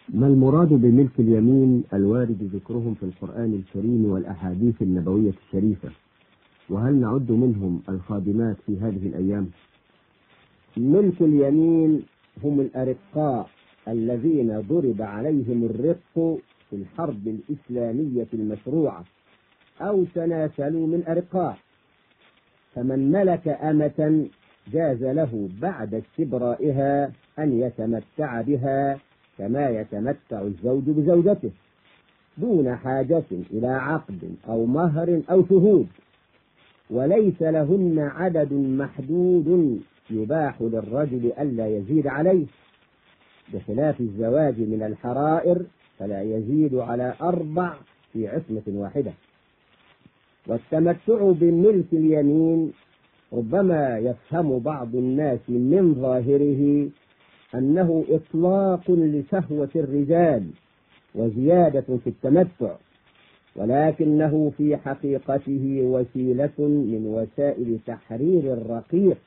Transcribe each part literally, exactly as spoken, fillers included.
ما المراد بملك اليمين الوارد ذكرهم في القرآن الكريم والأحاديث النبوية الشريفة؟ وهل نعد منهم الخادمات في هذه الأيام؟ ملك اليمين هم الأرقاء الذين ضرب عليهم الرق في الحرب الإسلامية المشروعة أو تناسلوا من أرقاء، فمن ملك أمة جاز له بعد استبرائها أن يتمتع بها كما يتمتع الزوج بزوجته دون حاجة إلى عقد أو مهر أو شهود، وليس لهن عدد محدود يباح للرجل ألا يزيد عليه، بخلاف الزواج من الحرائر فلا يزيد على أربع في عصمة واحدة. والتمتع بملك اليمين ربما يفهم بعض الناس من ظاهره أنه إطلاق لشهوة الرجال وزيادة في التمتع، ولكنه في حقيقته وسيلة من وسائل تحرير الرقيق،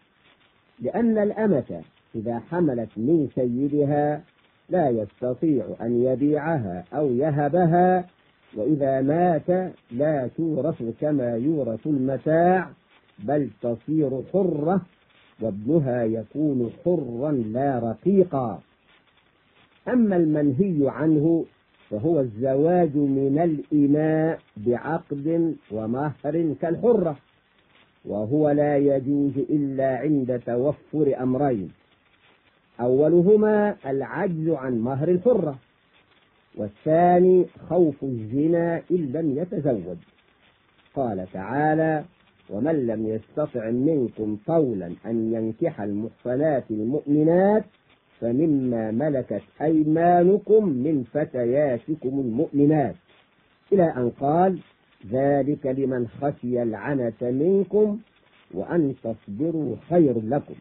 لأن الأمة إذا حملت من سيدها لا يستطيع أن يبيعها أو يهبها، وإذا مات لا تورث كما يورث المتاع، بل تصير حرة وابنها يكون حرا لا رقيقا. أما المنهي عنه فهو الزواج من الإماء بعقد ومهر كالحرة، وهو لا يجوز إلا عند توفر أمرين: أولهما العجز عن مهر الحرة، والثاني خوف الزنا إن لم يتزوج. قال تعالى: ومن لم يستطع منكم طولا أن ينكح المحصنات المؤمنات فمما ملكت أيمانكم من فتياتكم المؤمنات، إلى أن قال: ذلك لمن خشي العنة منكم وأن تصبروا خير لكم.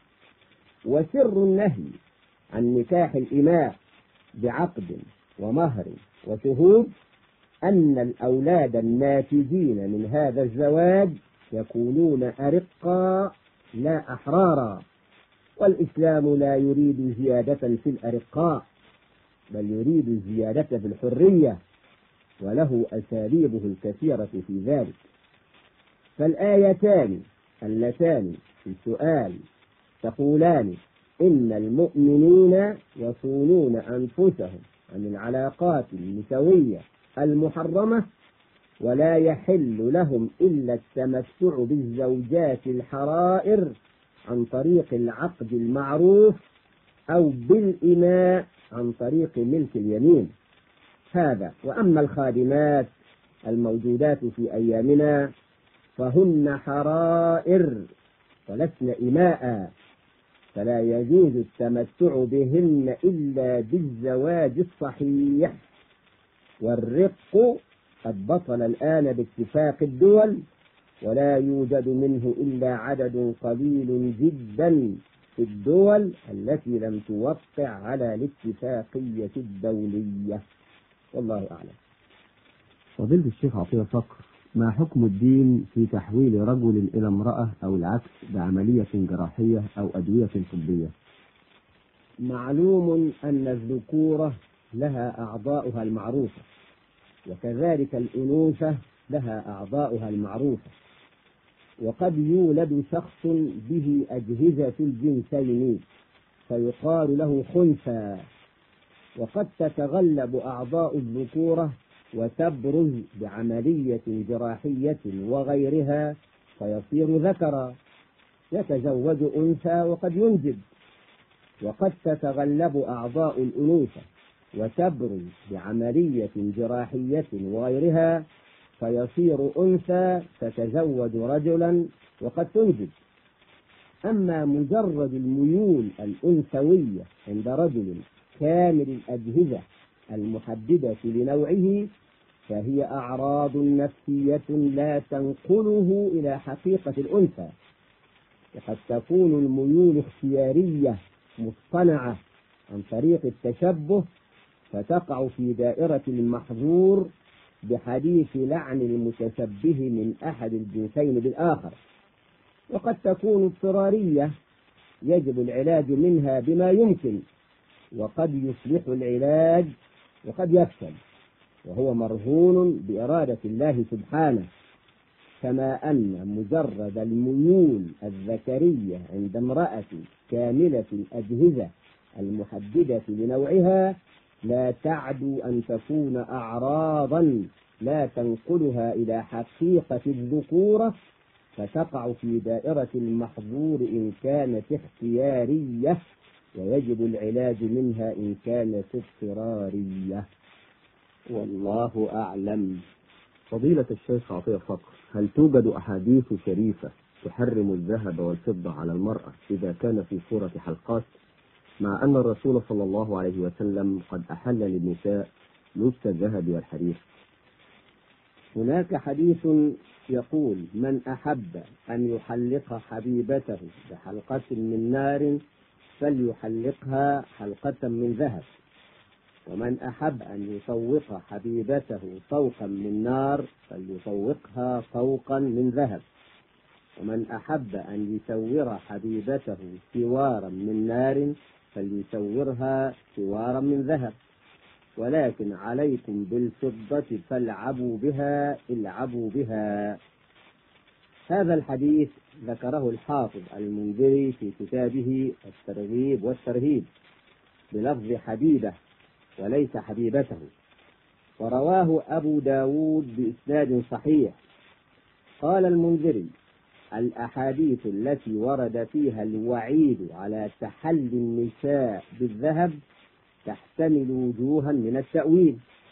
وسر النهي عن نكاح الإماء بعقد ومهر وشهود أن الأولاد الناتجين من هذا الزواج يكونون أرقا لا أحرارا، والإسلام لا يريد زيادة في الأرقاء بل يريد الزيادة في الحرية، وله أساليبه الكثيرة في ذلك. فالآيتان اللتان في السؤال تقولان إن المؤمنين يصونون أنفسهم عن العلاقات النسوية المحرمة، ولا يحل لهم إلا التمتع بالزوجات الحرائر عن طريق العقد المعروف أو بالإماء عن طريق ملك اليمين. هذا. وأما الخادمات الموجودات في أيامنا فهن حرائر ولسن إماء، فلا يجوز التمتع بهن إلا بالزواج الصحيح. والرق قد بطل الآن باتفاق الدول، ولا يوجد منه إلا عدد قليل جدا في الدول التي لم توقع على الاتفاقية الدولية، والله أعلم. فضيلة الشيخ عطية صقر، ما حكم الدين في تحويل رجل إلى امرأة أو العكس بعملية جراحية أو أدوية طبية؟ معلوم أن الذكورة لها أعضاؤها المعروفة، وكذلك الأنوثة لها أعضاؤها المعروفة، وقد يولد شخص به أجهزة الجنسين فيقال له خنثى، وقد تتغلب أعضاء الذكورة وتبرز بعملية جراحية وغيرها فيصير ذكرا، يتزوج أنثى وقد ينجب. وقد تتغلب أعضاء الأنوثة وتبرز بعملية جراحية وغيرها فيصير أنثى تتزوج رجلا وقد تنجب. أما مجرد الميول الأنثوية عند رجل كامل الأجهزة المحددة لنوعه فهي أعراض نفسية لا تنقله إلى حقيقة الأنثى، وقد تكون الميول اختيارية مصطنعة عن طريق التشبه، فتقع في دائرة المحظور بحديث لعن المتشبه من أحد الجنسين بالآخر. وقد تكون اضطرارية يجب العلاج منها بما يمكن، وقد يصلح العلاج وقد يفشل، وهو مرهون بإرادة الله سبحانه، كما أن مجرد الميول الذكرية عند امرأة كاملة الأجهزة المحددة لنوعها لا تعدو أن تكون أعراضا لا تنقلها إلى حقيقة الذكورة، فتقع في دائرة المحظور إن كانت اختيارية، ويجب العلاج منها إن كانت اضطرارية. والله أعلم. فضيلة الشيخ عطية فقر، هل توجد أحاديث شريفة تحرم الذهب والفضة على المرأة إذا كان في صورة حلقات، مع أن الرسول صلى الله عليه وسلم قد أحل للنساء لبس الذهب والحرير؟ هناك حديث يقول: من أحب أن يحلق حبيبته بحلقة من نار فليحلقها حلقة من ذهب، ومن أحب أن يطوق حبيبته طوقا من نار فليطوقها طوقا من ذهب، ومن أحب أن يسور حبيبته سوارا من نار فليسورها سوارا من ذهب، ولكن عليكم بالفضة فالعبوا بها العبوا بها. هذا الحديث ذكره الحافظ المنذري في كتابه الترغيب والترهيب بلفظ حبيبة وليس حبيبته، ورواه أبو داود بإسناد صحيح. قال المنذري: الأحاديث التي ورد فيها الوعيد على تحلي النساء بالذهب تحتمل وجوها من التأويل،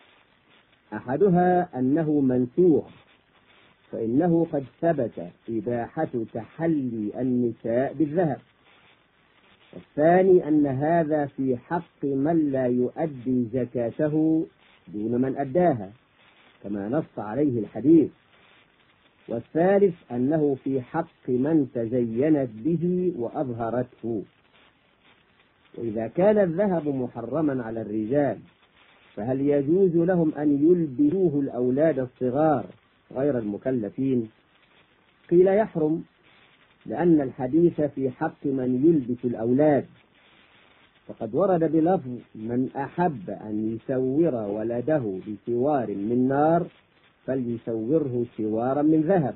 أحدها أنه منسوخ، فإنه قد ثبت إباحة تحلي النساء بالذهب. الثاني أن هذا في حق من لا يؤدي زكاته دون من أداها كما نص عليه الحديث. والثالث أنه في حق من تزينت به وأظهرته. وإذا كان الذهب محرما على الرجال فهل يجوز لهم أن يلبسوه الأولاد الصغار غير المكلفين؟ قيل يحرم، لأن الحديث في حق من يلبس الأولاد، فقد ورد بلفظ: من أحب أن يسور ولده بسوار من نار فليسوره سوارا من ذهب،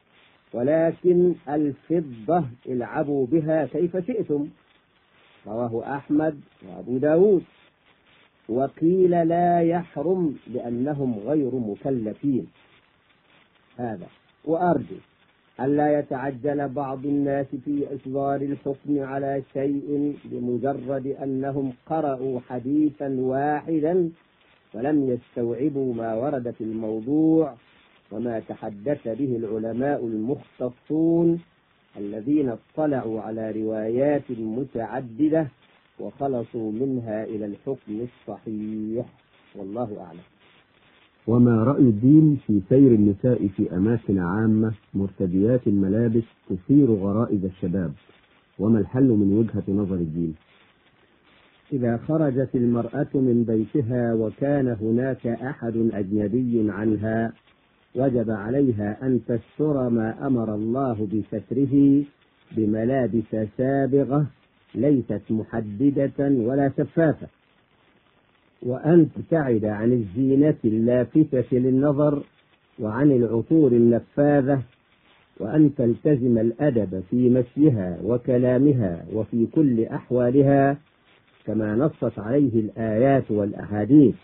ولكن الفضة العبوا بها كيف شئتم. رواه أحمد وأبو داود. وقيل لا يحرم لأنهم غير مكلفين. هذا وأرجو ألا يتعجل بعض الناس في إصدار الحكم على شيء بمجرد أنهم قرأوا حديثا واحدا ولم يستوعبوا ما ورد في الموضوع وما تحدث به العلماء المختصون الذين اطلعوا على روايات متعددة وخلصوا منها إلى الحكم الصحيح. والله أعلم. وما رأي الدين في سير النساء في أماكن عامة مرتديات الملابس تثير غرائز الشباب، وما الحل من وجهة نظر الدين؟ إذا خرجت المرأة من بيتها وكان هناك أحد أجنبي عنها وجب عليها أن تستر ما أمر الله بستره بملابس سابغة ليست محددة ولا شفافة، وأن تبتعد عن الزينة اللافتة للنظر وعن العطور النفاذة، وأن تلتزم الأدب في مشيها وكلامها وفي كل أحوالها كما نصت عليه الآيات والأحاديث.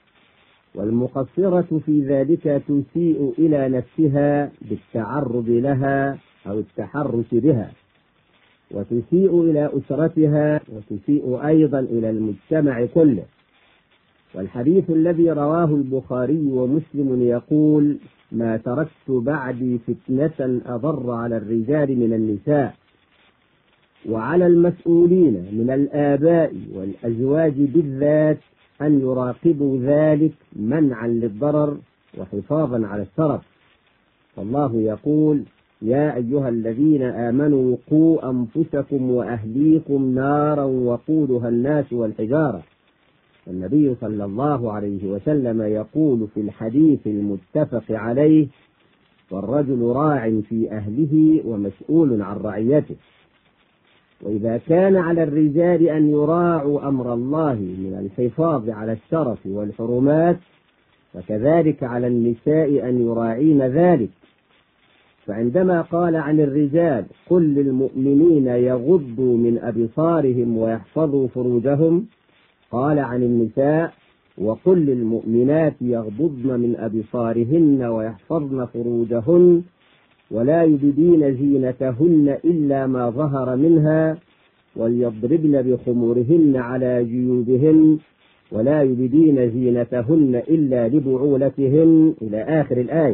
والمقصرة في ذلك تسيء إلى نفسها بالتعرض لها أو التحرش بها، وتسيء إلى أسرتها، وتسيء أيضا إلى المجتمع كله. والحديث الذي رواه البخاري ومسلم يقول: ما تركت بعدي فتنة أضر على الرجال من النساء. وعلى المسؤولين من الآباء والأزواج بالذات أن يراقبوا ذلك منعا للضرر وحفاظا على الشرف. فالله يقول: يا أيها الذين آمنوا قوا أنفسكم وأهليكم نارا وقودها الناس والحجارة. النبي صلى الله عليه وسلم يقول في الحديث المتفق عليه: والرجل راع في أهله ومسؤول عن رعيته. وإذا كان على الرجال أن يراعوا أمر الله من الحفاظ على الشرف والحرمات، فكذلك على النساء أن يراعين ذلك. فعندما قال عن الرجال قل للمؤمنين يغضوا من أبصارهم ويحفظوا فروجهم، قال عن النساء وقل للمؤمنات يغضضن من أبصارهن ويحفظن فروجهن ولا يبدين زينتهن إلا ما ظهر منها وليضربن بخمورهن على جيوبهن ولا يبدين زينتهن إلا لبعولتهن إلى آخر الآية.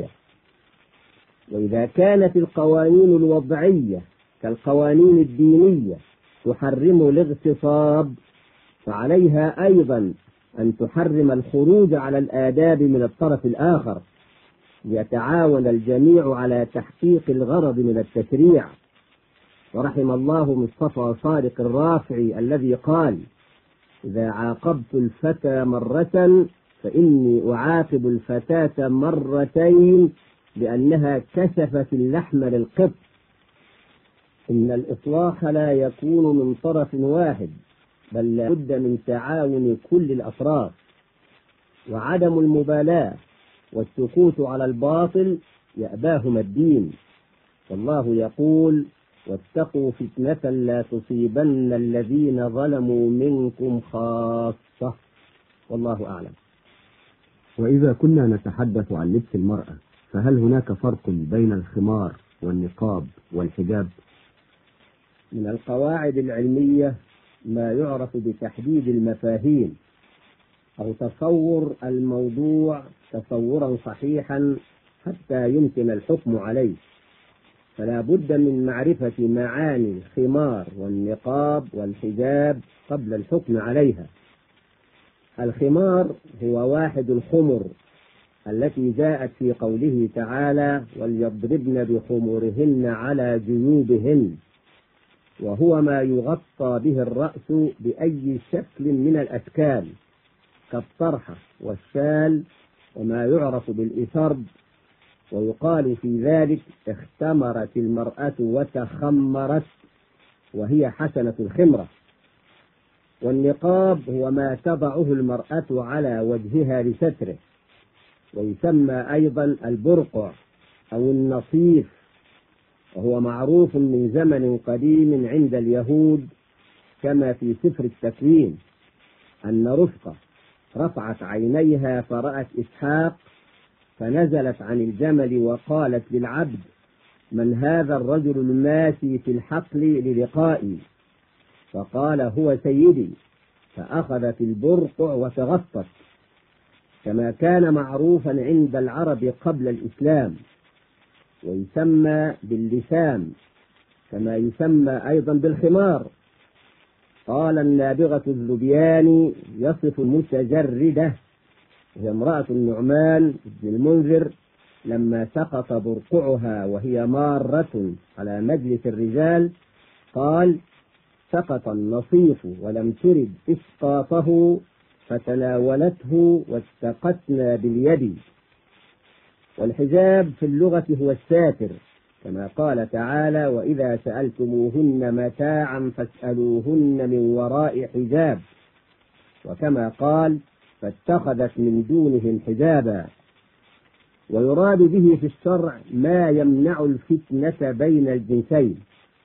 وإذا كانت القوانين الوضعية كالقوانين الدينية تحرم الاغتصاب، فعليها أيضا أن تحرم الخروج على الآداب من الطرف الآخر، ليتعاون الجميع على تحقيق الغرض من التشريع. ورحم الله مصطفى صادق الرافعي الذي قال: إذا عاقبت الفتى مرة فإني أعاقب الفتاة مرتين لأنها كشفت اللحم للقط. إن الإصلاح لا يكون من طرف واحد، بل لا بد من تعاون كل الأطراف، وعدم المبالاة والسكوت على الباطل يأباهما الدين. والله يقول: واتقوا فتنة لا تصيبن الذين ظلموا منكم خاصة. والله أعلم. وإذا كنا نتحدث عن لبس المرأة، فهل هناك فرق بين الخمار والنقاب والحجاب؟ من القواعد العلمية ما يعرف بتحديد المفاهيم أو تصور الموضوع تصورا صحيحا حتى يمكن الحكم عليه، فلا بد من معرفة معاني الخمار والنقاب والحجاب قبل الحكم عليها. الخمار هو واحد الخمر التي جاءت في قوله تعالى: وليضربن بخمورهن على جيوبهن، وهو ما يغطى به الرأس بأي شكل من الأشكال كالطرحة والشال وما يعرف بالإسرب. ويقال في ذلك: اختمرت المرأة وتخمرت، وهي حسنة الخمرة. والنقاب هو ما تضعه المرأة على وجهها لستره، ويسمى أيضا البرقع أو النصيف، وهو معروف من زمن قديم عند اليهود، كما في سفر التكوين أن رفقة رفعت عينيها فرأت إسحاق، فنزلت عن الجمل وقالت للعبد: من هذا الرجل الماشي في الحقل للقائي؟ فقال: هو سيدي. فأخذت البرقع وتغطت، كما كان معروفا عند العرب قبل الإسلام. ويسمى باللسام كما يسمى أيضا بالخمار. قال النابغة الذبياني يصف المتجردة، هي امرأة النعمان بن المنذر، لما سقط برقعها وهي مارة على مجلس الرجال، قال: سقط النصيف ولم ترد إسقاطه فتناولته واتقتنا باليد. والحجاب في اللغة هو الساتر، كما قال تعالى: وإذا سألتموهن متاعا فاسألوهن من وراء حجاب، وكما قال: فاتخذت من دونهم حجابا. ويراد به في الشرع ما يمنع الفتنة بين الجنسين،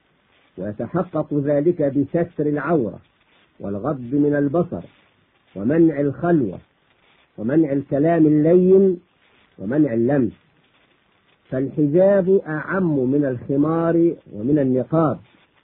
ويتحقق ذلك بستر العورة والغض من البصر ومنع الخلوة ومنع الكلام اللين ومنع اللمس. فالحجاب أعم من الخمار ومن النقاب،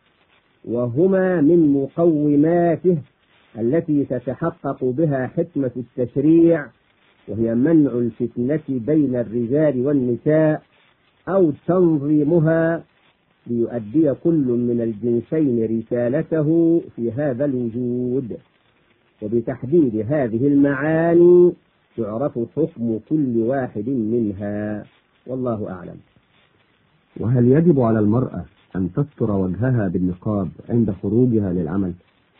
وهما من مقوماته التي تتحقق بها حكمة التشريع، وهي منع الفتنة بين الرجال والنساء أو تنظيمها ليؤدي كل من الجنسين رسالته في هذا الوجود. وبتحديد هذه المعاني يعرف حكم كل واحد منها، والله أعلم. وهل يجب على المرأة أن تستر وجهها بالنقاب عند خروجها للعمل؟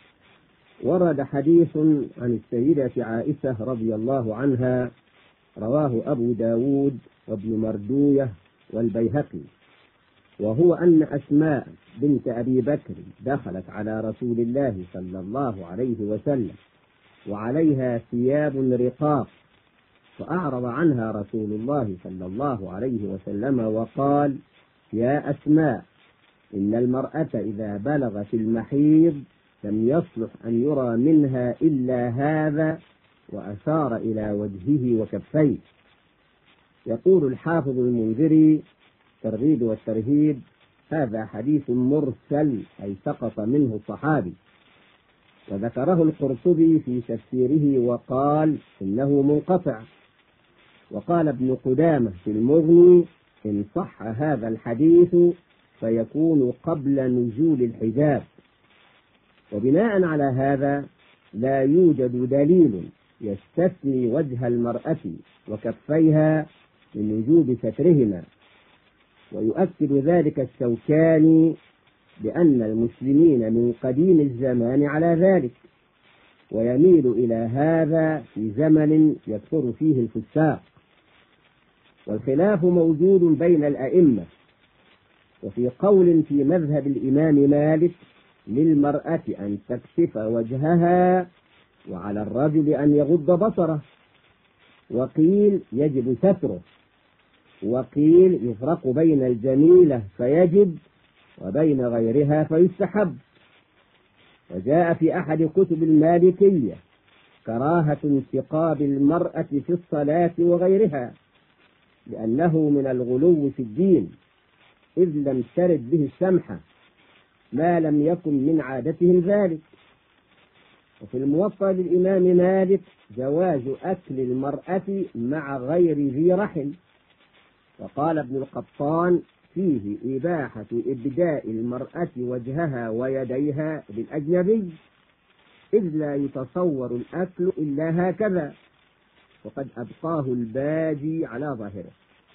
ورد حديث عن السيدة عائشة رضي الله عنها، رواه أبو داود وابن مردوية والبيهقي، وهو أن أسماء بنت أبي بكر دخلت على رسول الله صلى الله عليه وسلم وعليها ثياب رقاق، فأعرض عنها رسول الله صلى الله عليه وسلم وقال: يا أسماء، إن المرأة إذا بلغت المحيض لم يصلح أن يرى منها إلا هذا، وأشار إلى وجهه وكفيه. يقول الحافظ المنذري الترغيب والترهيب: هذا حديث مرسل، أي سقط منه الصحابي. وذكره القرطبي في تفسيره وقال إنه منقطع. وقال ابن قدامة في المغني: إن صح هذا الحديث فيكون قبل نزول الحجاب. وبناء على هذا لا يوجد دليل يستثني وجه المرأة وكفيها من وجوب سترهما. ويؤكد ذلك الشوكاني بأن المسلمين من قديم الزمان على ذلك، ويميل إلى هذا في زمن يكثر فيه الفساق. والخلاف موجود بين الأئمة. وفي قول في مذهب الإمام مالك: للمرأة أن تكشف وجهها، وعلى الرجل أن يغض بصره. وقيل يجب ستره. وقيل يفرق بين الجميلة فيجب وبين غيرها فيستحب. وجاء في أحد كتب المالكية كراهة انتقاب المرأة في الصلاة وغيرها، لأنه من الغلو في الدين، إذ لم ترد به السمحة ما لم يكن من عادتهم ذلك. وفي الموطأ للإمام مالك جواز أكل المرأة مع غير ذي رحم. وقال ابن القطان: فيه إباحة إبداء المرأة وجهها ويديها للأجنبي، إذ لا يتصور الأكل إلا هكذا، وقد أبقاه الباجي على ظاهره.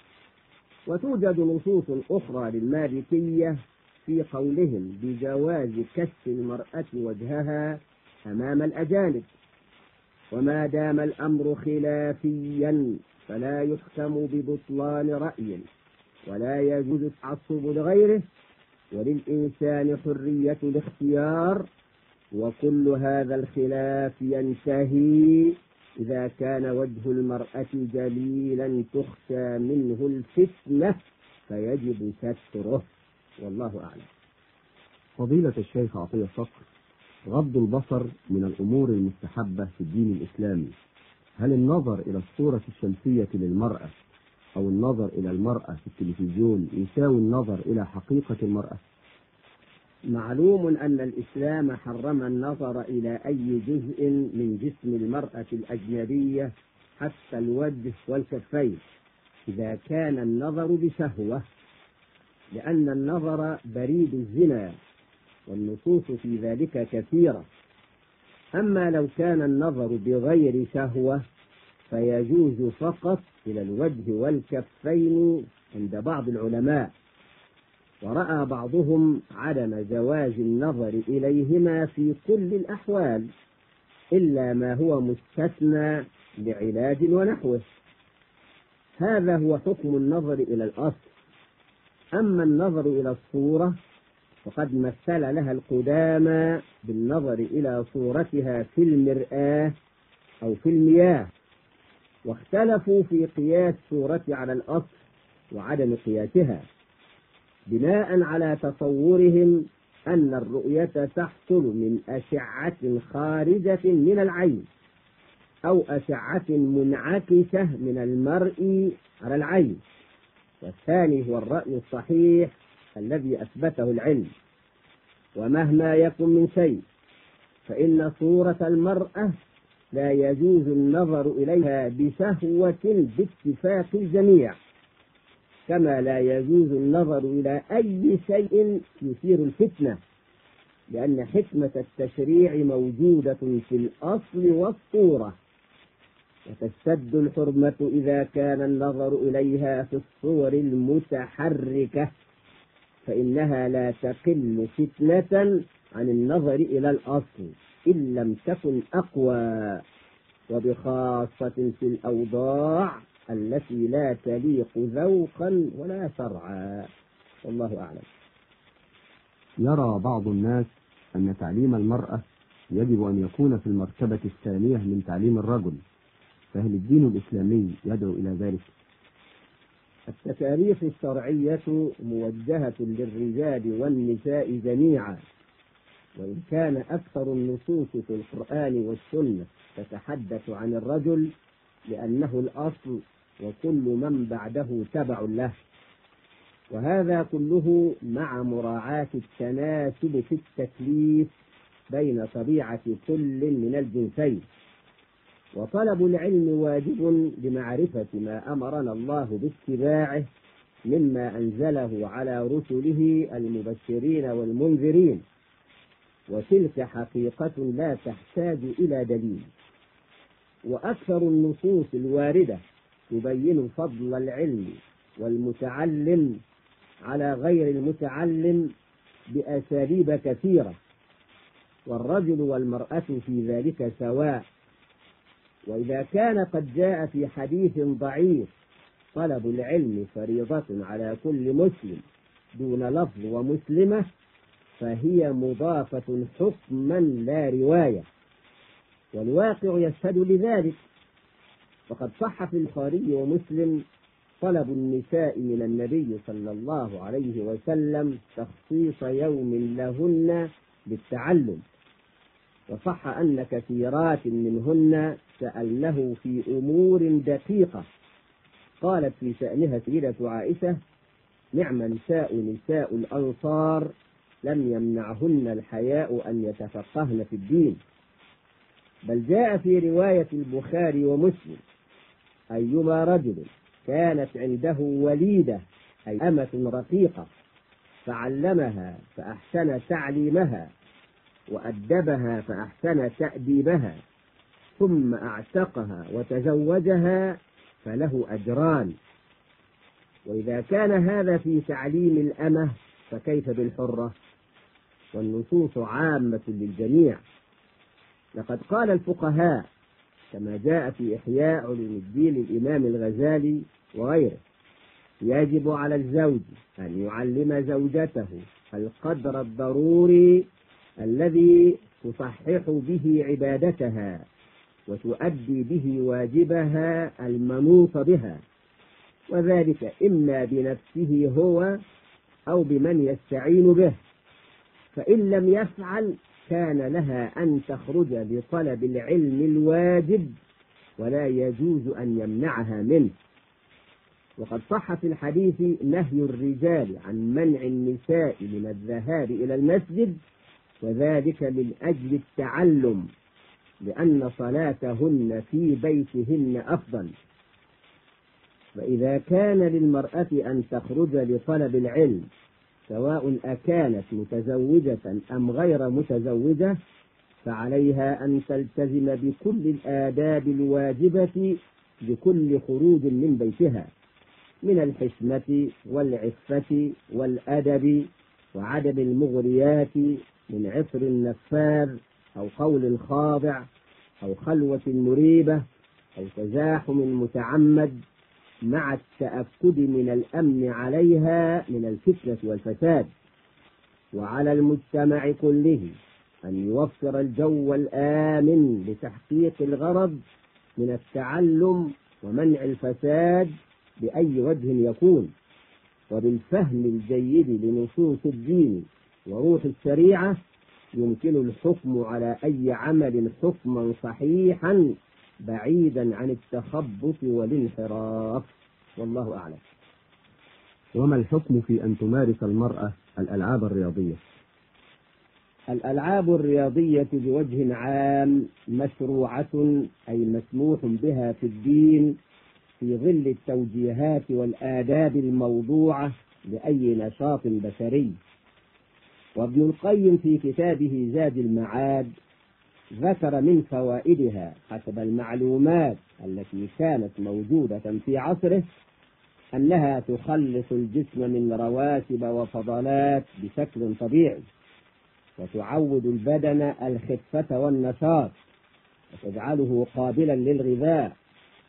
وتوجد نصوص أخرى للمالكية في قولهم بجواز كشف المرأة وجهها أمام الأجانب. وما دام الأمر خلافيا فلا يحكم ببطلان رأي، ولا يجوز التعصب لغيره، وللإنسان حرية الاختيار. وكل هذا الخلاف ينتهي إذا كان وجه المرأة جليلا تخشى منه الفتنة فيجب ستره، والله أعلم. فضيلة الشيخ عطية صقر، غض البصر من الأمور المستحبة في الدين الإسلامي. هل النظر إلى الصورة الشمسية للمرأة أو النظر إلى المرأة في التلفزيون يساوي النظر إلى حقيقة المرأة؟ معلوم أن الإسلام حرم النظر إلى أي جزء من جسم المرأة الأجنبية حتى الوجه والكفين إذا كان النظر بشهوة، لأن النظر بريد الزنا، والنصوص في ذلك كثيرة. أما لو كان النظر بغير شهوة فيجوز فقط إلى الوجه والكفين عند بعض العلماء. ورأى بعضهم عدم جواز النظر إليهما في كل الأحوال إلا ما هو مستثنى لعلاج ونحوه. هذا هو حكم النظر إلى الأصل. أما النظر إلى الصورة فقد مثل لها القدامى بالنظر إلى صورتها في المرآة أو في المياه، واختلفوا في قياس صورة على الأصل وعدم قياسها، بناء على تصورهم أن الرؤية تحصل من أشعة خارجة من العين أو أشعة منعكسة من المرء على العين. والثاني هو الرأي الصحيح الذي أثبته العلم. ومهما يكن من شيء فإن صورة المرأة لا يجوز النظر إليها بشهوة باتفاق الجميع، كما لا يجوز النظر إلى أي شيء يثير الفتنة، لأن حكمة التشريع موجودة في الأصل والصورة. وتشتد الحرمة إذا كان النظر إليها في الصور المتحركة، فإنها لا تقل فتنة عن النظر إلى الأصل إن لم تكن أقوى، وبخاصة في الأوضاع التي لا تليق ذوقا ولا شرعا. والله أعلم. يرى بعض الناس أن تعليم المرأة يجب أن يكون في المرتبة الثانية من تعليم الرجل، فهل الدين الإسلامي يدعو إلى ذلك؟ التكاليف الشرعية موجهة للرجال والنساء جميعا، وإن كان أكثر النصوص في القرآن والسنة تتحدث عن الرجل لأنه الأصل وكل من بعده تبع له، وهذا كله مع مراعاة التناسب في التكليف بين طبيعة كل من الجنسين. وطلب العلم واجب لمعرفة ما أمرنا الله باتباعه مما أنزله على رسله المبشرين والمنذرين، وتلك حقيقة لا تحتاج إلى دليل. وأكثر النصوص الواردة تبين فضل العلم والمتعلم على غير المتعلم بأساليب كثيرة، والرجل والمرأة في ذلك سواء. وإذا كان قد جاء في حديث ضعيف طلب العلم فريضة على كل مسلم دون لفظ ومسلمة، فهي مضافة حكما لا رواية، والواقع يشهد لذلك. وقد صح في البخاري ومسلم طلب النساء من النبي صلى الله عليه وسلم تخصيص يوم لهن بالتعلم، وصح أن كثيرات منهن سألنه في أمور دقيقة. قالت في شأنها سيدة عائشة: نعم نساء نساء الأنصار لم يمنعهن الحياء أن يتفقهن في الدين. بل جاء في رواية البخاري ومسلم: أيما رجل كانت عنده وليدة أي أمة رقيقة فعلمها فأحسن تعليمها وأدبها فأحسن تأديبها ثم أعتقها وتزوجها فله أجران. وإذا كان هذا في تعليم الأمة فكيف بالحرة؟ والنصوص عامة للجميع. لقد قال الفقهاء كما جاء في إحياء علوم الدين الإمام الغزالي وغيره: يجب على الزوج أن يعلم زوجته القدر الضروري الذي تصحح به عبادتها وتؤدي به واجبها المنوط بها، وذلك إما بنفسه هو أو بمن يستعين به. فإن لم يفعل كان لها أن تخرج لطلب العلم الواجب ولا يجوز أن يمنعها منه. وقد صح في الحديث نهي الرجال عن منع النساء من الذهاب إلى المسجد، وذلك من أجل التعلم، لأن صلاتهن في بيتهن أفضل. وإذا كان للمرأة أن تخرج لطلب العلم سواء أكانت متزوجة أم غير متزوجة فعليها أن تلتزم بكل الآداب الواجبة لكل خروج من بيتها من الحشمة والعفة والأدب وعدم المغريات من عطر النفاذ أو قول خاضع أو خلوة مريبة أو تزاحم متعمد، مع التأكد من الأمن عليها من الفتنة والفساد. وعلى المجتمع كله أن يوفر الجو الآمن لتحقيق الغرض من التعلم ومنع الفساد بأي وجه يكون، وبالفهم الجيد لنصوص الدين وروح الشريعة يمكن الحكم على أي عمل حكما صحيحا بعيدا عن التخبط والانحراف، والله أعلم. وما الحكم في أن تمارس المرأة الألعاب الرياضية؟ الألعاب الرياضية بوجه عام مشروعة أي مسموح بها في الدين في ظل التوجيهات والآداب الموضوعة لأي نشاط بشري. وابن القيم في كتابه زاد المعاد ذكر من فوائدها حسب المعلومات التي كانت موجودة في عصره أنها تخلص الجسم من رواسب وفضلات بشكل طبيعي، وتعود البدن الخفة والنشاط، وتجعله قابلا للغذاء،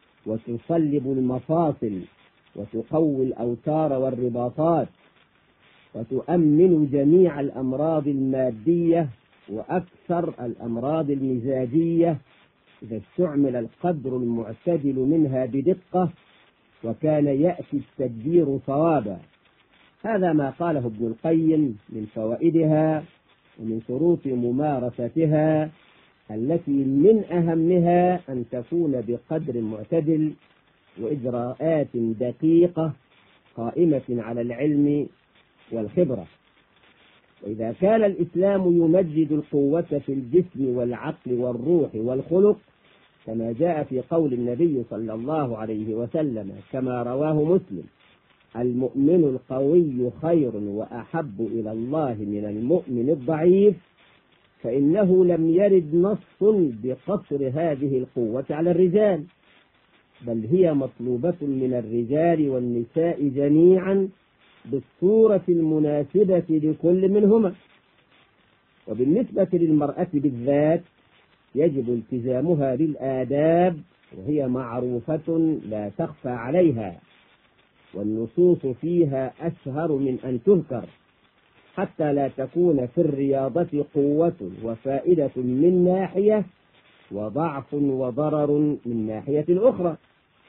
وتصلب المفاصل، وتقوي الأوتار والرباطات، وتؤمن جميع الأمراض المادية وأكثر الأمراض المزاجية إذا استعمل القدر المعتدل منها بدقة وكان يأتي التدبير صوابا. هذا ما قاله ابن القيم من فوائدها ومن شروط ممارستها، التي من أهمها أن تكون بقدر معتدل وإجراءات دقيقة قائمة على العلم والخبرة. وإذا كان الإسلام يمجد القوة في الجسم والعقل والروح والخلق كما جاء في قول النبي صلى الله عليه وسلم كما رواه مسلم: المؤمن القوي خير وأحب إلى الله من المؤمن الضعيف، فإنه لم يرد نص بقصر هذه القوة على الرجال، بل هي مطلوبة من الرجال والنساء جميعا بالصورة المناسبة لكل منهما. وبالنسبة للمرأة بالذات يجب التزامها بالآداب، وهي معروفة لا تخفى عليها، والنصوص فيها أشهر من أن تذكر، حتى لا تكون في الرياضة قوة وفائدة من ناحية وضعف وضرر من ناحية أخرى.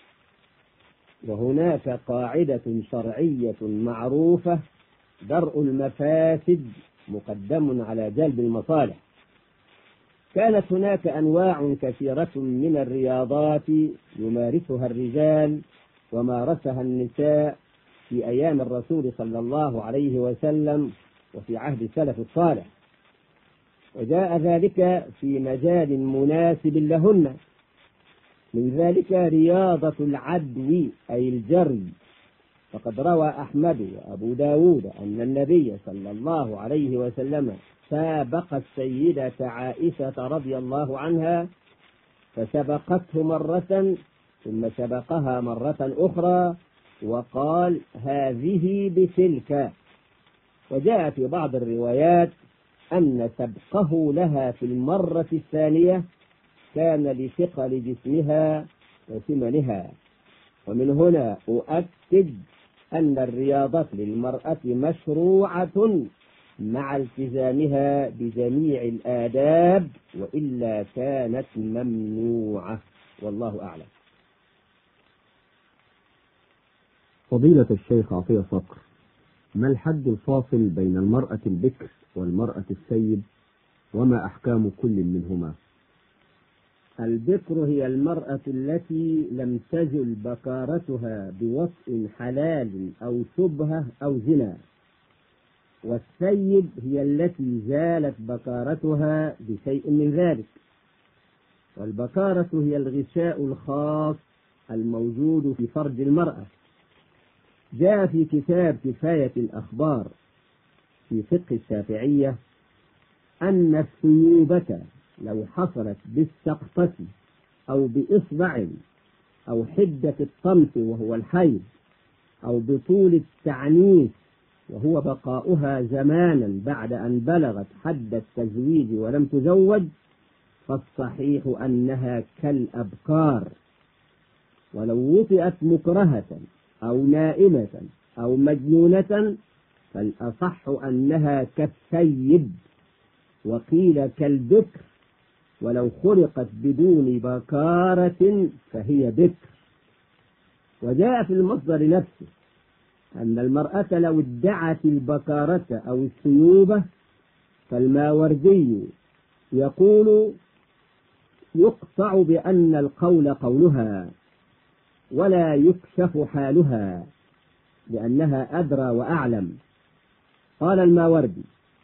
وهناك قاعدة شرعية معروفة: درء المفاسد مقدم على جلب المصالح. كانت هناك أنواع كثيرة من الرياضات يمارسها الرجال ومارسها النساء في أيام الرسول صلى الله عليه وسلم وفي عهد السلف الصالح، وجاء ذلك في مجال مناسب لهن. من ذلك رياضة العدو أي الجري، فقد روى أحمد وأبو داود أن النبي صلى الله عليه وسلم سابق السيدة عائشة رضي الله عنها فسبقته مرة ثم سبقها مرة أخرى وقال: هذه بتلك. وجاء في بعض الروايات أن سبقه لها في المرة الثانية كان لثقل جسمها وثمنها. ومن هنا أؤكد أن الرياضة للمرأة مشروعة مع التزامها بجميع الآداب، وإلا كانت ممنوعة، والله أعلم. فضيلة الشيخ عطية صقر، ما الحد الفاصل بين المرأة البكر والمرأة السيب، وما أحكام كل منهما؟ البكر هي المرأة التي لم تزل بكارتها بوطء حلال أو شبهة أو زنا، والسيب هي التي زالت بكارتها بشيء من ذلك. والبكارة هي الغشاء الخاص الموجود في فرج المرأة. جاء في كتاب كفاية الأخبار في فقه الشافعية أن الثيوبة لو حصلت بالسقطة أو بإصبع أو حدة الطمس وهو الحيض أو بطول التعنيف وهو بقاؤها زمانا بعد أن بلغت حد التزويج ولم تزوج، فالصحيح أنها كالأبكار، ولو وطئت مكرهة أو نائمة أو مجنونة فالأصح أنها كالسيب، وقيل كالبكر، ولو خلقت بدون بكارة فهي بكر. وجاء في المصدر نفسه أن المرأة لو ادعت البكارة أو الثيوبة فالماوردي يقول يقطع بأن القول قولها ولا يكشف حالها لأنها أدرى وأعلم. قال الماوردي: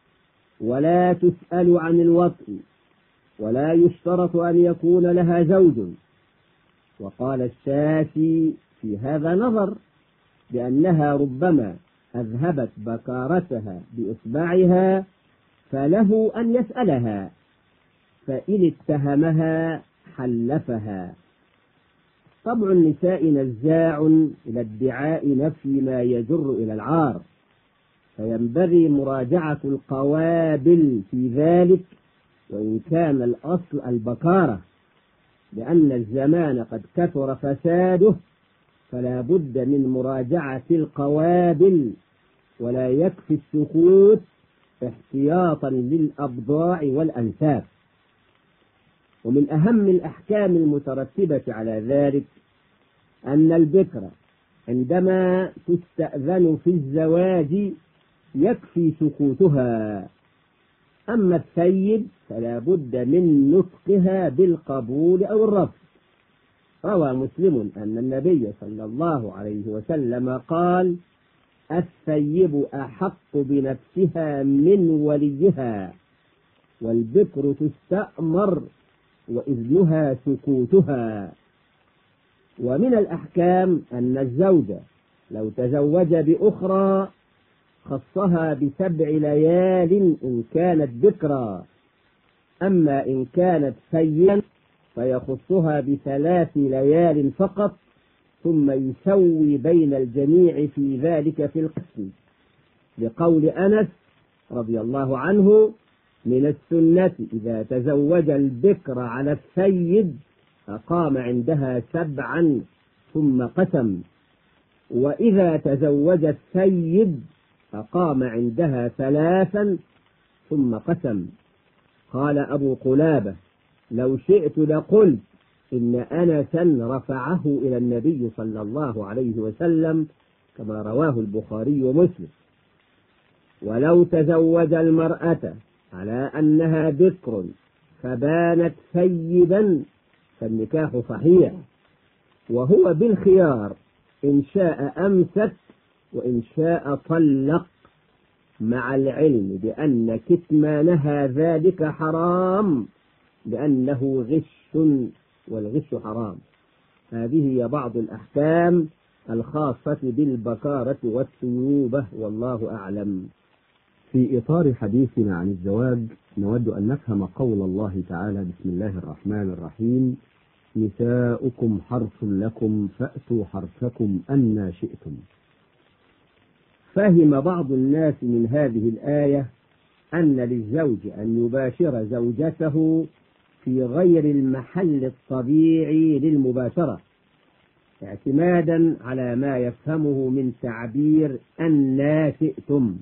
ولا تسأل عن الوطء ولا يشترط أن يكون لها زوج. وقال الشافعي: في هذا نظر، لأنها ربما أذهبت بكارتها بإصبعها فله أن يسألها، فإن اتهمها حلفها. طبع النساء نزاع إلى ادعاء نفي ما يجر إلى العار، فينبغي مراجعة القوابل في ذلك، وإن كان الأصل البكارة، لأن الزمان قد كثر فساده، فلا بد من مراجعة القوابل ولا يكفي السكوت احتياطا للأبضاع والأنساب. ومن أهم الأحكام المترتبة على ذلك أن البكر عندما تستأذن في الزواج يكفي سكوتها، أما الثيب فلا بد من نطقها بالقبول أو الرفض. روى مسلم أن النبي صلى الله عليه وسلم قال: الثيب أحق بنفسها من وليها، والبكر تستأمر وإذنها سكوتها. ومن الأحكام أن الزوج لو تزوج بأخرى خصها بسبع ليال إن كانت بكرا، أما إن كانت ثيبا فيخصها بثلاث ليال فقط، ثم يسوي بين الجميع في ذلك في القسم، لقول أنس رضي الله عنه: من السنة إذا تزوج البكر على الثيب أقام عندها سبعا ثم قسم، وإذا تزوج الثيب أقام عندها ثلاثا ثم قسم. قال أبو قلابة: لو شئت لقلت إن أنسا رفعه إلى النبي صلى الله عليه وسلم كما رواه البخاري ومسلم. ولو تزوج المرأة على أنها بكر فبانت ثيبا فالنكاح صحيح، وهو بالخيار إن شاء أمسك وإن شاء طلق، مع العلم بأن كتمانها ذلك حرام لأنه غش، والغش حرام. هذه هي بعض الأحكام الخاصة بالبكارة والثيوبة، والله أعلم. في إطار حديثنا عن الزواج نود أن نفهم قول الله تعالى: بسم الله الرحمن الرحيم، نساؤكم حرث لكم فأتوا حرثكم أنى شئتم. فهم بعض الناس من هذه الآية أن للزوج أن يباشر زوجته في غير المحل الطبيعي للمباشرة، اعتمادا على ما يفهمه من تعبير أنى شئتم،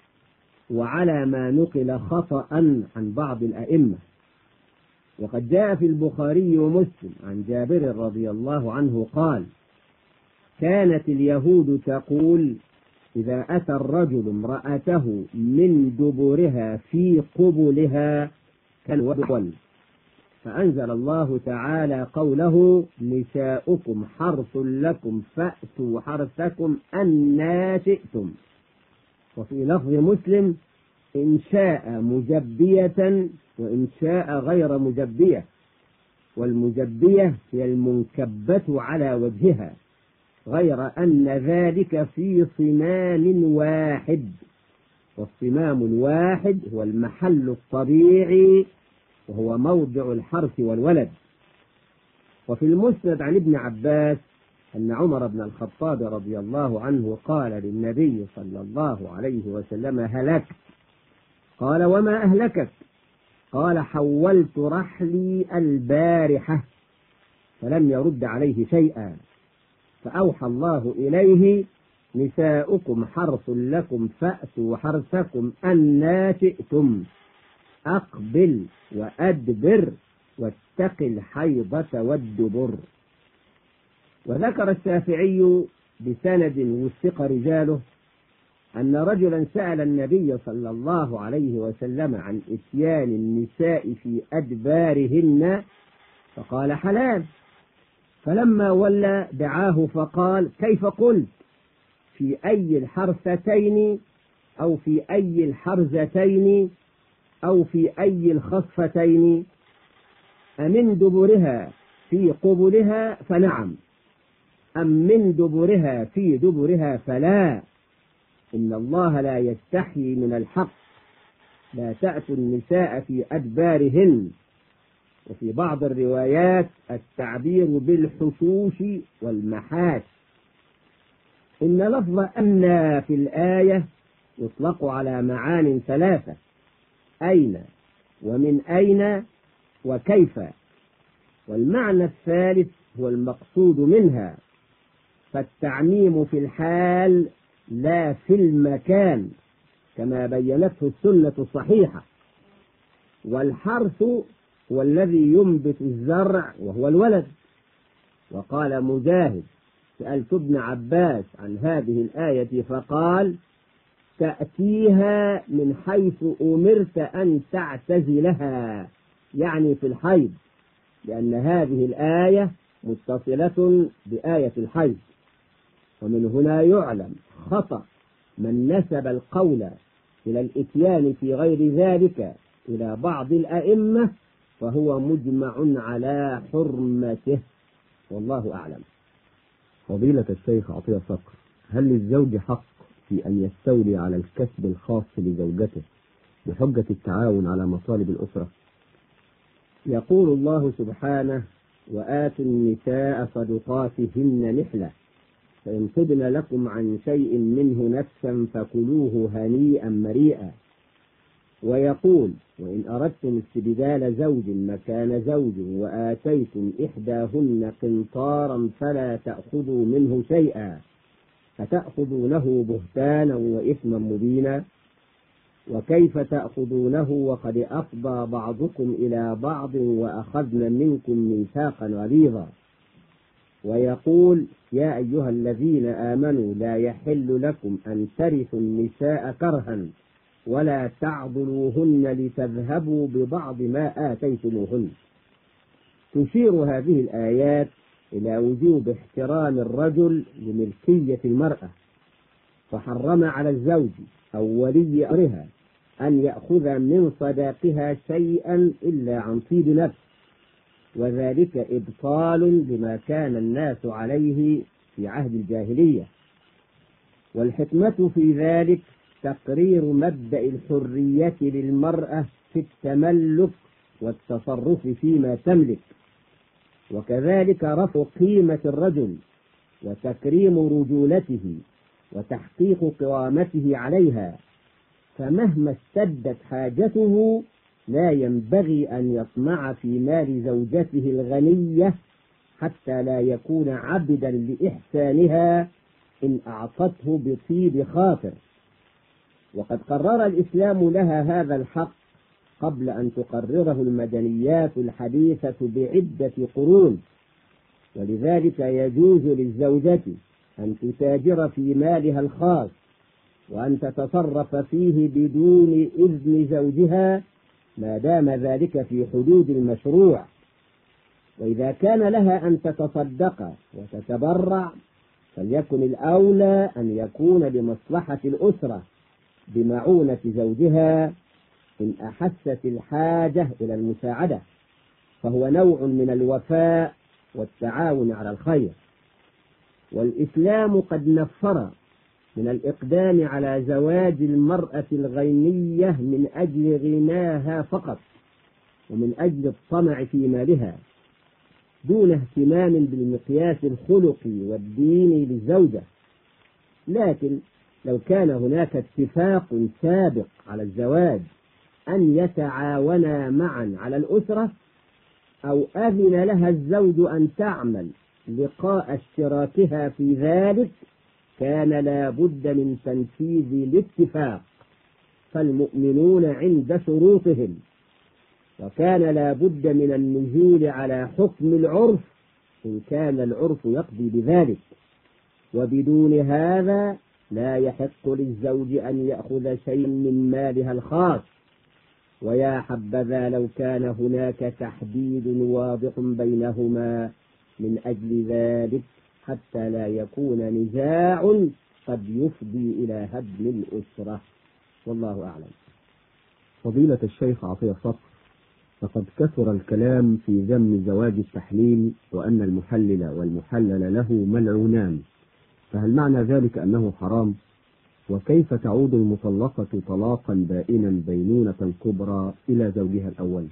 وعلى ما نقل خطأ عن بعض الأئمة. وقد جاء في البخاري ومسلم عن جابر رضي الله عنه قال: كانت اليهود تقول: إذا أتى الرجل امرأته من دبرها في قبلها كان ودول، فأنزل الله تعالى قوله: نساؤكم حرث لكم فأتوا حرثكم أنى شئتم. وفي لفظ مسلم: إن شاء مجبية وإن شاء غير مجبية، والمجبية هي المنكبة على وجهها، غير أن ذلك في صمام واحد، والصمام الواحد هو المحل الطبيعي وهو موضع الحرث والولد. وفي المسند عن ابن عباس أن عمر بن الخطاب رضي الله عنه قال للنبي صلى الله عليه وسلم: هلكت. قال: وما أهلكك؟ قال: حولت رحلي البارحة، فلم يرد عليه شيئا، فأوحى الله إليه: نساؤكم حرث لكم فأتوا حرثكم أنى شئتم، أقبل وأدبر واتق الحيضة والدبر. وذكر الشافعي بسند وثق رجاله أن رجلا سأل النبي صلى الله عليه وسلم عن إتيان النساء في أدبارهن فقال: حلال. فلما ولى دعاه فقال: كيف قلت؟ في أي الحرثتين أو في أي الحرزتين أو في أي الخصفتين؟ أمن دبرها في قبلها فنعم، أم من دبرها في دبرها فلا. إن الله لا يستحيي من الحق، لا تأتوا النساء في أدبارهن. وفي بعض الروايات التعبير بالحشوش والمحاش. إن لفظ أن في الآية يطلق على معان ثلاثة: أين، ومن أين، وكيف. والمعنى الثالث هو المقصود منها، فالتعميم في الحال لا في المكان كما بينته السنة الصحيحة. والحرث هو الذي ينبت الزرع وهو الولد. وقال مجاهد: سألت ابن عباس عن هذه الآية فقال: تأتيها من حيث أمرت أن تعتزلها، يعني في الحيض، لأن هذه الآية متصلة بآية الحيض. ومن هنا يعلم خطأ من نسب القول إلى الإتيان في غير ذلك إلى بعض الأئمة، فهو مجمع على حرمته، والله أعلم. فضيلة الشيخ عطية صقر، هل للزوج حق في أن يستولي على الكسب الخاص لزوجته بحجة التعاون على مطالب الأسرة؟ يقول الله سبحانه: وآتوا النساء صدقاتهن نحلة، فإن طبن لكم عن شيء منه نفسا فكلوه هنيئا مريئا. ويقول: وإن أردتم استبدال زوج مكان زوج وآتيتم إحداهن قنطارا فلا تأخذوا منه شيئا فتأخذونه بهتانا وإثما مبينا. وكيف تأخذونه وقد أفضى بعضكم إلى بعض وأخذن منكم ميثاقا غليظا. ويقول: يا أيها الذين آمنوا لا يحل لكم أن ترثوا النساء كرها ولا تعضلوهن لتذهبوا ببعض ما آتيتموهن. تشير هذه الآيات إلى وجوب احترام الرجل لملكية المرأة، فحرم على الزوج أو ولي أمرها أن يأخذ من صداقها شيئا إلا عن طيب نفس، وذلك إبطال بما كان الناس عليه في عهد الجاهلية. والحكمة في ذلك تقرير مبدأ الحرية للمرأة في التملك والتصرف فيما تملك، وكذلك رفع قيمة الرجل وتكريم رجولته وتحقيق قوامته عليها. فمهما اشتدت حاجته لا ينبغي أن يطمع في مال زوجته الغنية حتى لا يكون عبدا لإحسانها إن أعطته بطيب خاطر. وقد قرر الإسلام لها هذا الحق قبل أن تقرره المدنيات الحديثة بعدة قرون. ولذلك يجوز للزوجة أن تتاجر في مالها الخاص وأن تتصرف فيه بدون إذن زوجها ما دام ذلك في حدود المشروع. وإذا كان لها أن تتصدق وتتبرع فليكن الأولى أن يكون لمصلحة الأسرة بمعونة زوجها إن أحست الحاجة إلى المساعدة، فهو نوع من الوفاء والتعاون على الخير. والإسلام قد نفر من الإقدام على زواج المرأة الغنية من أجل غناها فقط ومن أجل الطمع في مالها دون اهتمام بالمقياس الخلقي والديني للزوجة. لكن لو كان هناك اتفاق سابق على الزواج أن يتعاونا معا على الأسرة، أو أذن لها الزوج أن تعمل لقاء اشتراكها في ذلك، كان لا بد من تنفيذ الاتفاق، فالمؤمنون عند شروطهم، وكان لا بد من النزول على حكم العرف إن كان العرف يقضي بذلك. وبدون هذا لا يحق للزوج أن يأخذ شيء من مالها الخاص. ويا حبذا لو كان هناك تحديد واضح بينهما من أجل ذلك حتى لا يكون نزاع قد يفضي إلى هدم الأسرة، والله أعلم. فضيلة الشيخ عطية صقر، فقد كثر الكلام في ذم زواج التحليل وأن المحلل والمحلل له ملعونان، فهل معنى ذلك أنه حرام؟ وكيف تعود المطلقة طلاقا بائنا بينونة كبرى إلى زوجها الأول؟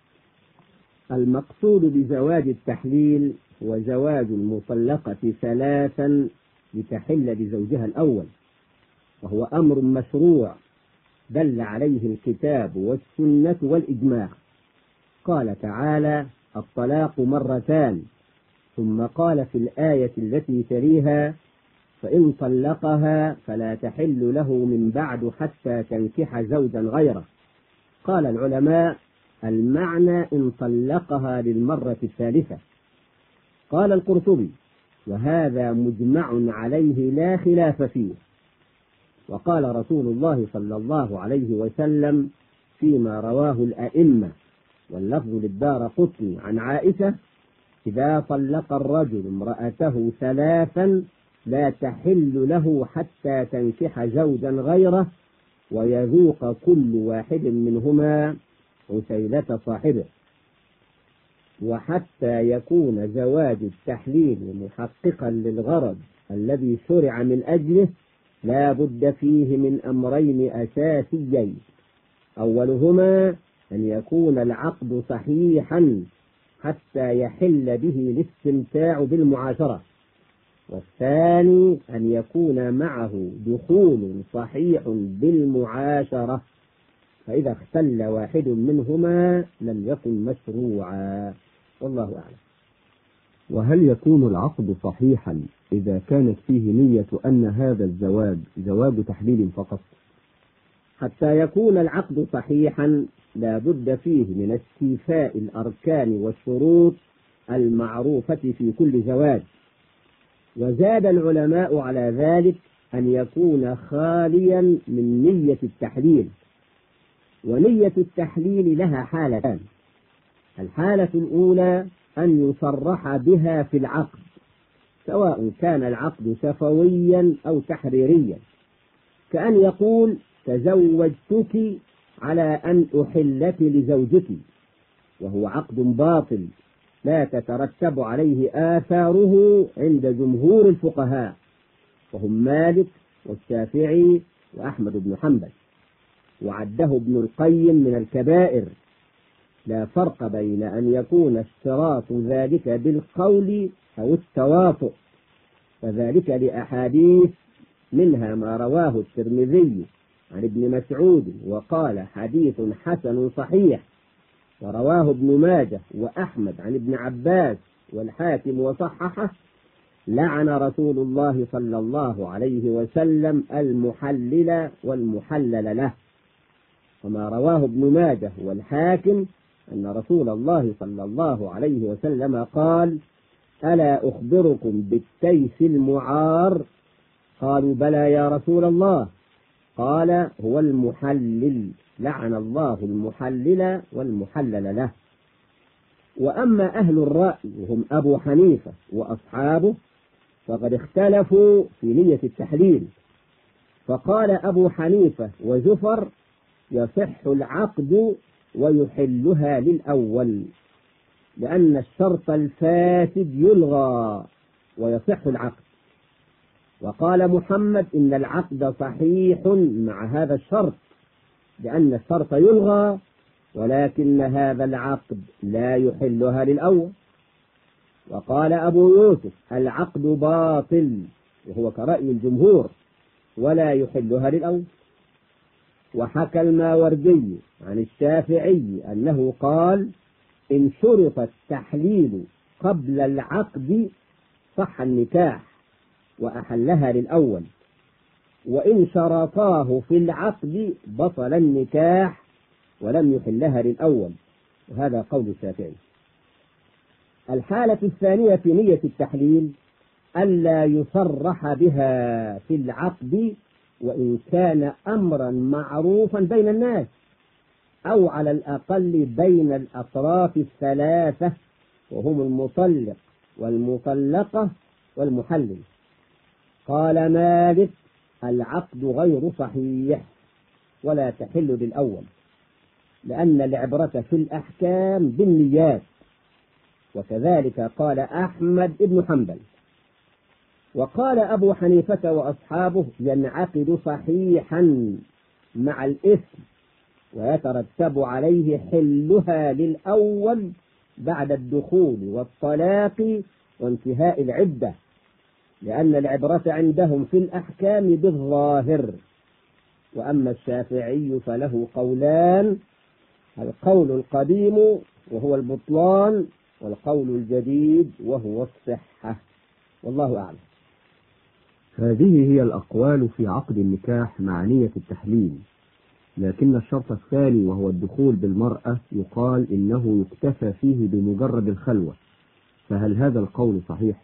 المقصود بزواج التحليل هو زواج المطلقة ثلاثا لتحل بزوجها الأول، وهو أمر مشروع دل عليه الكتاب والسنة والإجماع. قال تعالى: الطلاق مرتان، ثم قال في الآية التي تليها: فإن طلقها فلا تحل له من بعد حتى تنكح زوجا غيره. قال العلماء: المعنى إن طلقها للمرة الثالثة. قال القرطبي: وهذا مجمع عليه لا خلاف فيه. وقال رسول الله صلى الله عليه وسلم فيما رواه الأئمة واللفظ للدارقطني عن عائشة: إذا طلق الرجل امرأته ثلاثا لا تحل له حتى تنكح زوجا غيره ويذوق كل واحد منهما عسيلة صاحبه، وحتى يكون زواج التحليل محققا للغرض الذي شرع من أجله لا بد فيه من أمرين أساسيين: أولهما أن يكون العقد صحيحا حتى يحل به الاستمتاع بالمعاشرة، والثاني أن يكون معه دخول صحيح بالمعاشرة، فإذا اختل واحد منهما لم يكن مشروعا، والله أعلم. وهل يكون العقد صحيحا إذا كانت فيه نية أن هذا الزواج زواج تحليل فقط؟ حتى يكون العقد صحيحا لا بد فيه من استيفاء الأركان والشروط المعروفة في كل زواج، وزاد العلماء على ذلك أن يكون خاليا من نية التحليل. ونية التحليل لها حالتان: الحالة الأولى أن يصرح بها في العقد، سواء كان العقد شفويا أو تحريريا، كأن يقول: تزوجتك على أن أحلك لزوجك، وهو عقد باطل لا تترتب عليه آثاره عند جمهور الفقهاء، وهم مالك والشافعي وأحمد بن حنبل، وعده ابن القيم من الكبائر. لا فرق بين أن يكون اشتراط ذلك بالقول أو التواطؤ، فذلك لأحاديث، منها ما رواه الترمذي عن ابن مسعود وقال: حديث حسن صحيح، ورواه ابن ماجه وأحمد عن ابن عباس والحاكم وصححه: لعن رسول الله صلى الله عليه وسلم المحلل والمحلل له. وما رواه ابن ماجه والحاكم أن رسول الله صلى الله عليه وسلم قال: ألا أخبركم بالتيس المعار؟ قالوا: بلى يا رسول الله. قال: هو المحلل، لعن الله المحلل والمحلل له. وأما أهل الرأي وهم أبو حنيفة وأصحابه فقد اختلفوا في نية التحليل، فقال أبو حنيفة وزفر: يصح العقد ويحلها للأول، لأن الشرط الفاسد يلغى ويصح العقد. وقال محمد: إن العقد صحيح مع هذا الشرط، لأن الشرط يلغى ولكن هذا العقد لا يحلها للأول. وقال أبو يوسف: العقد باطل، وهو كرأي الجمهور، ولا يحلها للأول. وحكى الماوردي عن الشافعي أنه قال: إن شرط التحليل قبل العقد صح النكاح وأحلها للأول، وإن شرطاه في العقد بطل النكاح ولم يحلها للأول، وهذا قول الشافعي. الحالة الثانية في نية التحليل ألا يصرح بها في العقد، وإن كان أمرا معروفا بين الناس، أو على الأقل بين الأطراف الثلاثة، وهم المطلق والمطلقة والمحلل. قال مالك: العقد غير صحيح ولا تحل للأول، لأن العبرة في الأحكام بالنيات، وكذلك قال أحمد بن حنبل. وقال أبو حنيفة وأصحابه: ينعقد صحيحا مع الإثم ويترتب عليه حلها للأول بعد الدخول والطلاق وانتهاء العدة، لأن العبرة عندهم في الأحكام بالظاهر. وأما الشافعي فله قولان: القول القديم وهو البطلان، والقول الجديد وهو الصحة، والله أعلم. هذه هي الأقوال في عقد النكاح مع نية التحليل، لكن الشرط الثاني وهو الدخول بالمرأة يقال إنه يكتفى فيه بمجرد الخلوة، فهل هذا القول صحيح؟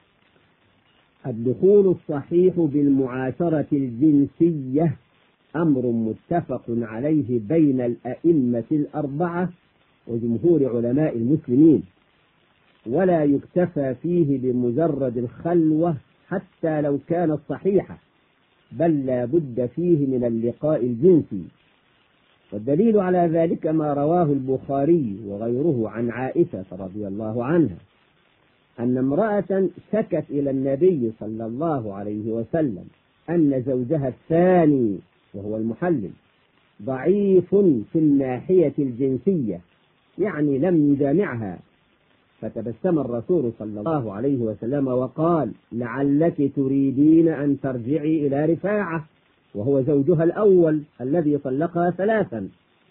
الدخول الصحيح بالمعاشرة الجنسية أمر متفق عليه بين الأئمة الأربعة وجمهور علماء المسلمين، ولا يكتفى فيه بمجرد الخلوة حتى لو كانت صحيحة، بل لا بد فيه من اللقاء الجنسي. والدليل على ذلك ما رواه البخاري وغيره عن عائشة رضي الله عنها أن امرأة شكت إلى النبي صلى الله عليه وسلم أن زوجها الثاني وهو المحلل ضعيف في الناحية الجنسية، يعني لم يجامعها، فتبسم الرسول صلى الله عليه وسلم وقال: لعلك تريدين أن ترجعي إلى رفاعة وهو زوجها الأول الذي طلقها ثلاثا،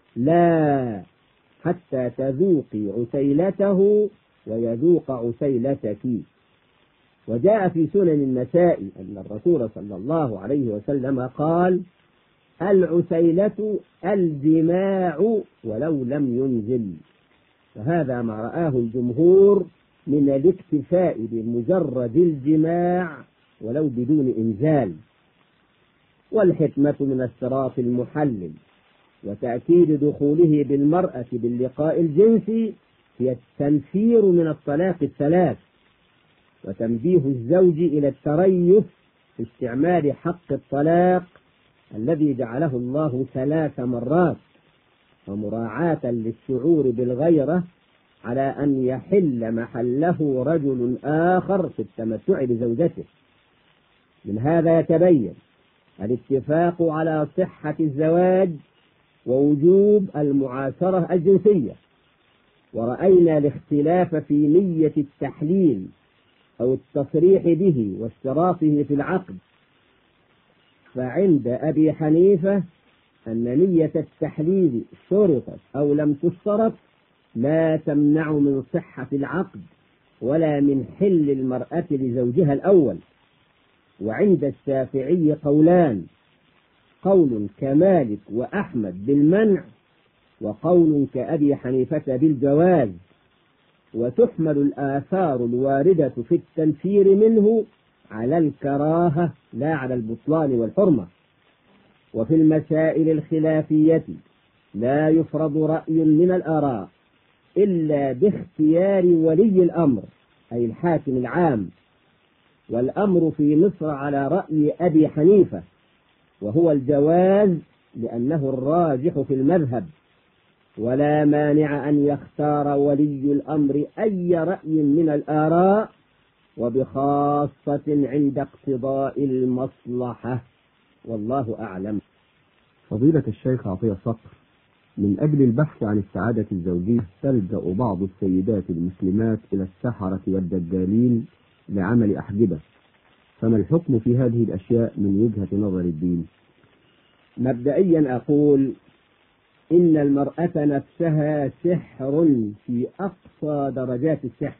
لا حتى تذوقي عسيلته ويذوق عسيلتك. وجاء في سنن النساء أن الرسول صلى الله عليه وسلم قال: العسيلة الجماع ولو لم ينزل. فهذا ما رآه الجمهور من الاكتفاء بمجرد الجماع ولو بدون إنزال. والحكمة من اشتراط المحلل وتأكيد دخوله بالمرأة باللقاء الجنسي هي التنفير من الطلاق الثلاث، وتنبيه الزوج إلى التريث في استعمال حق الطلاق الذي جعله الله ثلاث مرات، ومراعاة للشعور بالغيرة على أن يحل محله رجل آخر في التمتع بزوجته. من هذا يتبين الاتفاق على صحة الزواج ووجوب المعاشرة الجنسية، ورأينا الاختلاف في نية التحليل أو التصريح به واشتراطه في العقد. فعند أبي حنيفة أن نية التحليل شرطت أو لم تشترط لا تمنع من صحة العقد ولا من حل المرأة لزوجها الأول. وعند الشافعي قولان: قول كمالك وأحمد بالمنع، وقول كأبي حنيفة بالجواز، وتحمل الآثار الواردة في التنفير منه على الكراهة لا على البطلان والحرمة. وفي المسائل الخلافية لا يفرض رأي من الآراء إلا باختيار ولي الأمر أي الحاكم العام، والأمر في مصر على رأي أبي حنيفة، وهو الجواز لأنه الراجح في المذهب، ولا مانع أن يختار ولي الأمر أي رأي من الآراء، وبخاصة عند اقتضاء المصلحة، والله أعلم. فضيلة الشيخ عطية صقر، من أجل البحث عن السعادة الزوجية تلجأ بعض السيدات المسلمات إلى السحرة والدجالين لعمل أحجبة، فما الحكم في هذه الأشياء من وجهة نظر الدين؟ مبدئيا أقول إن المرأة نفسها سحر في أقصى درجات السحر،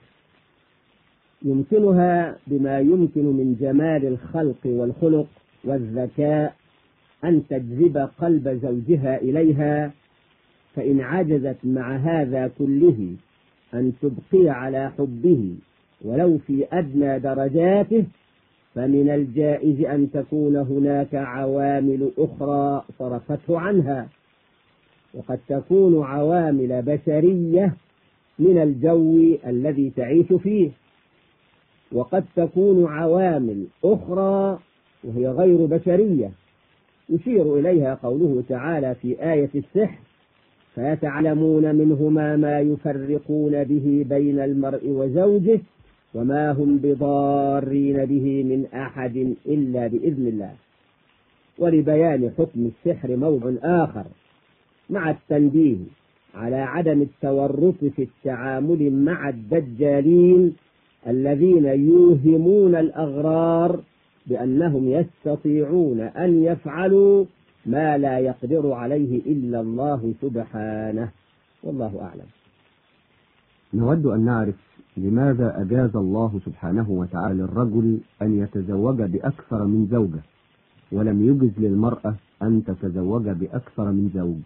يمكنها بما يمكن من جمال الخلق والخلق والذكاء أن تجذب قلب زوجها إليها، فإن عجزت مع هذا كله أن تبقي على حبه ولو في أدنى درجاته، فمن الجائز أن تكون هناك عوامل أخرى صرفته عنها، وقد تكون عوامل بشرية من الجو الذي تعيش فيه، وقد تكون عوامل أخرى وهي غير بشرية يشير إليها قوله تعالى في آية السحر: فيتعلمون منهما ما يفرقون به بين المرء وزوجه وما هم بضارين به من أحد إلا بإذن الله. ولبيان حكم السحر موضع آخر مع التنبيه على عدم التورط في التعامل مع الدجالين الذين يوهمون الأغرار بأنهم يستطيعون أن يفعلوا ما لا يقدر عليه إلا الله سبحانه، والله أعلم. نود أن نعرف لماذا أجاز الله سبحانه وتعالى للرجل أن يتزوج بأكثر من زوجة ولم يجز للمرأة أن تتزوج بأكثر من زوج؟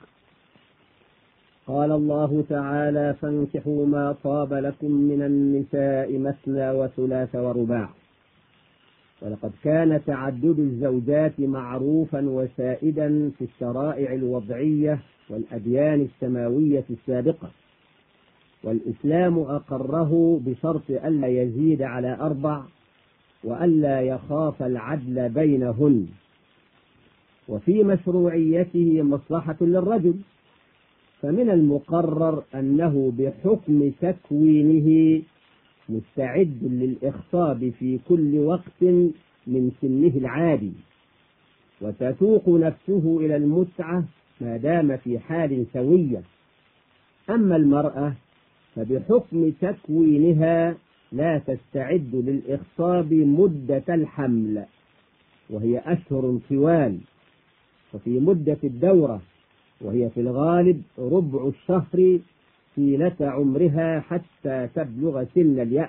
قال الله تعالى: فانكحوا ما طاب لكم من النساء مثنى وثلاث ورباع. ولقد كان تعدد الزوجات معروفا وسائدا في الشرائع الوضعية والأديان السماوية السابقة، والإسلام أقره بشرط ألا يزيد على أربع وألا يخاف العدل بينهن. وفي مشروعيته مصلحة للرجل، فمن المقرر أنه بحكم تكوينه مستعد للإخصاب في كل وقت من سنه العادي، وتتوق نفسه إلى المتعة ما دام في حال سوية. أما المرأة فبحكم تكوينها لا تستعد للإخصاب مدة الحمل، وهي أشهر طوال، وفي مدة الدورة، وهي في الغالب ربع الشهر طيلة عمرها حتى تبلغ سن اليأس.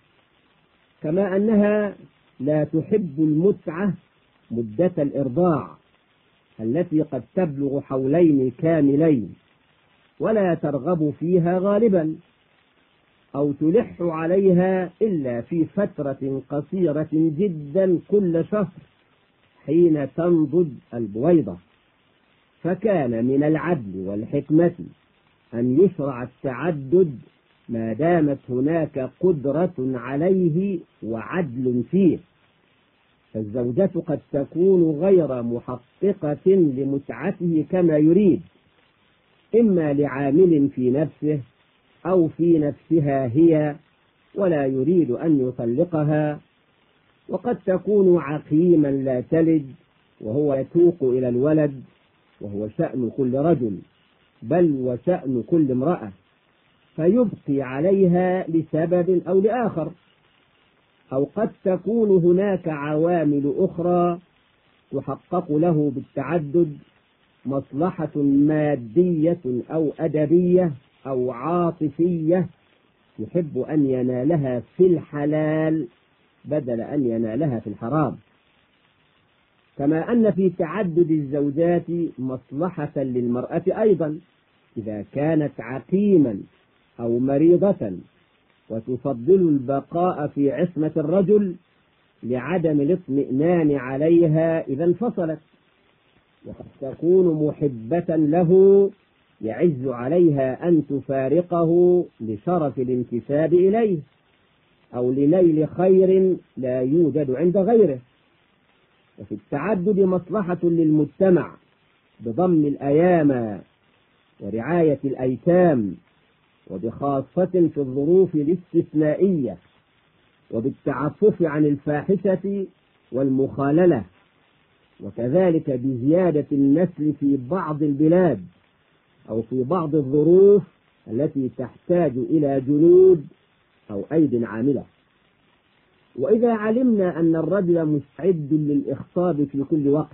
كما أنها لا تحب المتعة مدة الإرضاع التي قد تبلغ حولين كاملين، ولا ترغب فيها غالبا، أو تلح عليها إلا في فترة قصيرة جدا كل شهر حين تنضج البويضة. فكان من العدل والحكمة أن يشرع التعدد ما دامت هناك قدرة عليه وعدل فيه. فالزوجة قد تكون غير محققة لمتعته كما يريد، إما لعامل في نفسه أو في نفسها هي ولا يريد أن يطلقها، وقد تكون عقيما لا تلد وهو يتوق إلى الولد، وهو شأن كل رجل بل وشأن كل امرأة، فيبقي عليها لسبب أو لآخر. أو قد تكون هناك عوامل أخرى تحقق له بالتعدد، مصلحة مادية أو أدبية أو عاطفية يحب أن ينالها في الحلال بدل أن ينالها في الحرام. كما أن في تعدد الزوجات مصلحة للمرأة أيضا إذا كانت عقيما أو مريضة، وتفضل البقاء في عصمة الرجل لعدم الاطمئنان عليها إذا انفصلت، وقد تكون محبة له يعز عليها أن تفارقه لشرف الانتساب إليه أو لنيل خير لا يوجد عند غيره. وفي التعدد مصلحة للمجتمع بضم الأيام ورعاية الأيتام، وبخاصة في الظروف الاستثنائية، وبالتعفف عن الفاحشة والمخاللة، وكذلك بزيادة النسل في بعض البلاد أو في بعض الظروف التي تحتاج إلى جنود أو أيد عاملة. وإذا علمنا أن الرجل مستعد للإخصاب في كل وقت،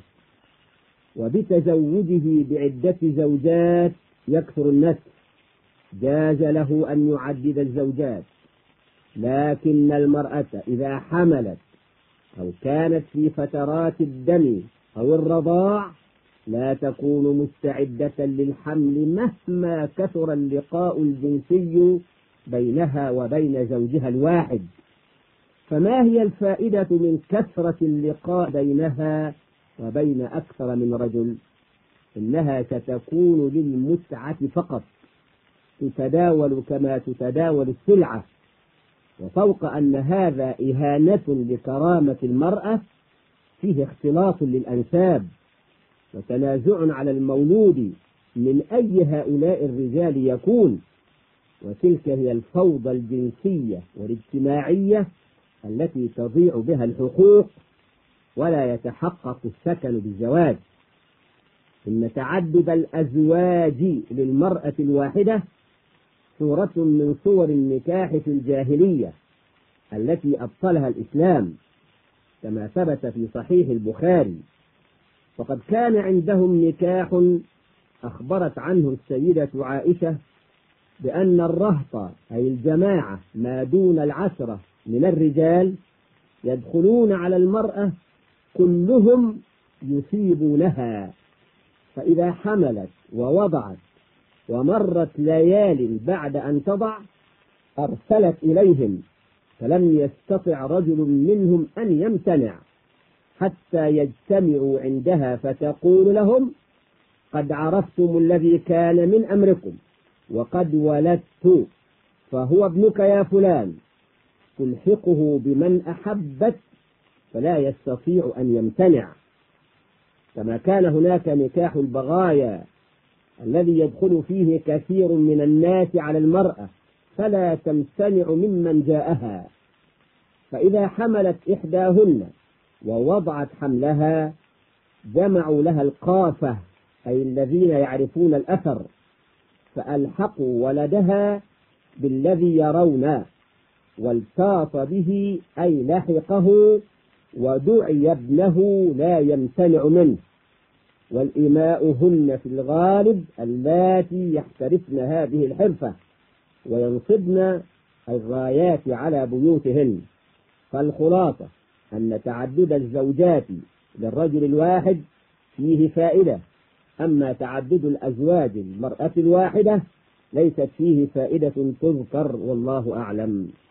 وبتزوجه بعدة زوجات يكثر النسل، جاز له أن يعدد الزوجات. لكن المرأة إذا حملت أو كانت في فترات الدم أو الرضاع لا تكون مستعدة للحمل مهما كثر اللقاء الجنسي بينها وبين زوجها الواحد. فما هي الفائدة من كثرة اللقاء بينها وبين أكثر من رجل؟ إنها ستكون للمتعة فقط، تتداول كما تتداول السلعة. وفوق أن هذا إهانة لكرامة المرأة، فيه اختلاط للأنساب وتنازع على المولود من أي هؤلاء الرجال يكون. وتلك هي الفوضى الجنسية والاجتماعية التي تضيع بها الحقوق ولا يتحقق السكن بالزواج. إن تعدد الأزواج للمرأة الواحدة صورة من صور النكاح في الجاهلية التي أبطلها الإسلام، كما ثبت في صحيح البخاري. وقد كان عندهم نكاح أخبرت عنه السيدة عائشة بأن الرهط أي الجماعة ما دون العشرة من الرجال يدخلون على المرأة كلهم يصيبونها، فإذا حملت ووضعت ومرت ليال بعد أن تضع أرسلت إليهم، فلم يستطع رجل منهم أن يمتنع حتى يجتمعوا عندها فتقول لهم: قد عرفتم الذي كان من أمركم وقد ولدت، فهو ابنك يا فلان، تلحقه بمن أحبت فلا يستطيع أن يمتنع. كما كان هناك نكاح البغايا الذي يدخل فيه كثير من الناس على المرأة فلا تمتنع ممن جاءها، فإذا حملت إحداهن ووضعت حملها جمعوا لها القافة أي الذين يعرفون الأثر، فألحقوا ولدها بالذي يرون، والتاط به أي لحقه، ودعي ابنه لا يمتنع منه. والإماء هن في الغالب اللاتي يحترفن هذه الحرفة وينصبن الرايات على بيوتهن. فالخلاصة أن تعدد الزوجات للرجل الواحد فيه فائدة، أما تعدد الأزواج المرأة الواحدة ليست فيه فائدة تذكر، والله أعلم.